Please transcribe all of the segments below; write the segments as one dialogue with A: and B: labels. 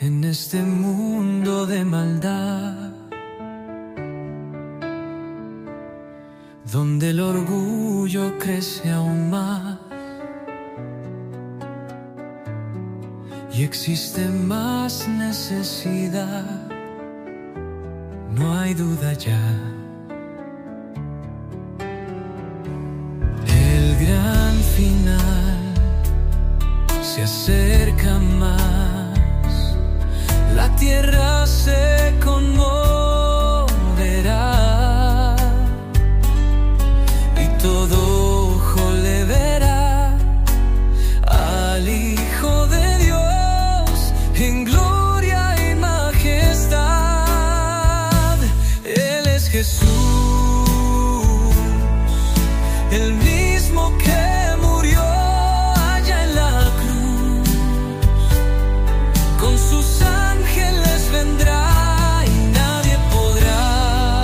A: en este mundo de maldad, donde el orgullo crece aún más y existe más necesidad. No hay duda ya, el gran final se acerca más, la tierra se conmoverá y todo ojo le verá al Hijo de Dios en gloria y majestad. Él es Jesús, el mismo que murió allá en la cruz. Con sus ángeles vendrá y nadie podrá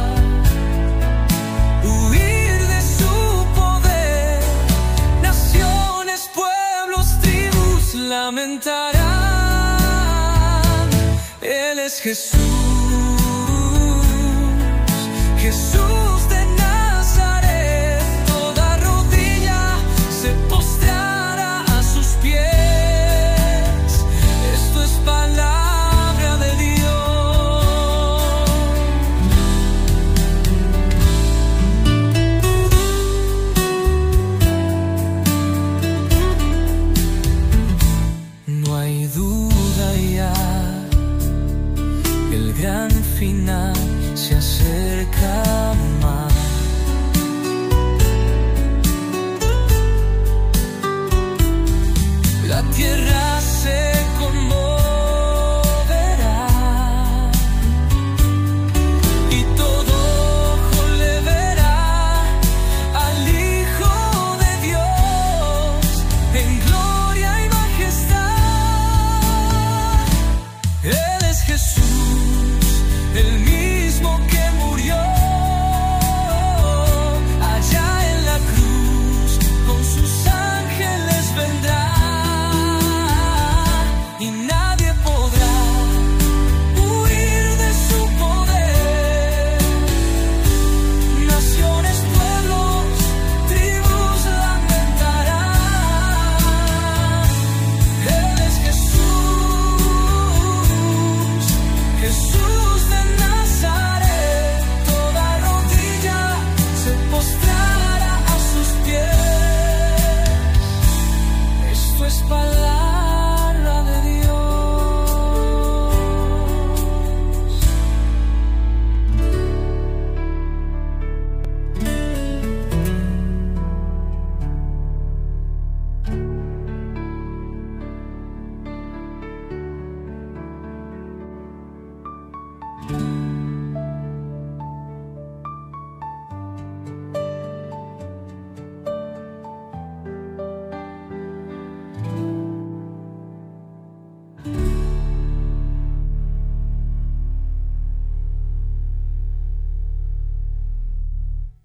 A: huir de su poder. Naciones, pueblos, tribus lamentarán. Él es Jesús, Jesús de Nazaret. Toda rodilla se postrará a sus pies. Esto es palabra de Dios. No hay duda ya, el gran final se acerca.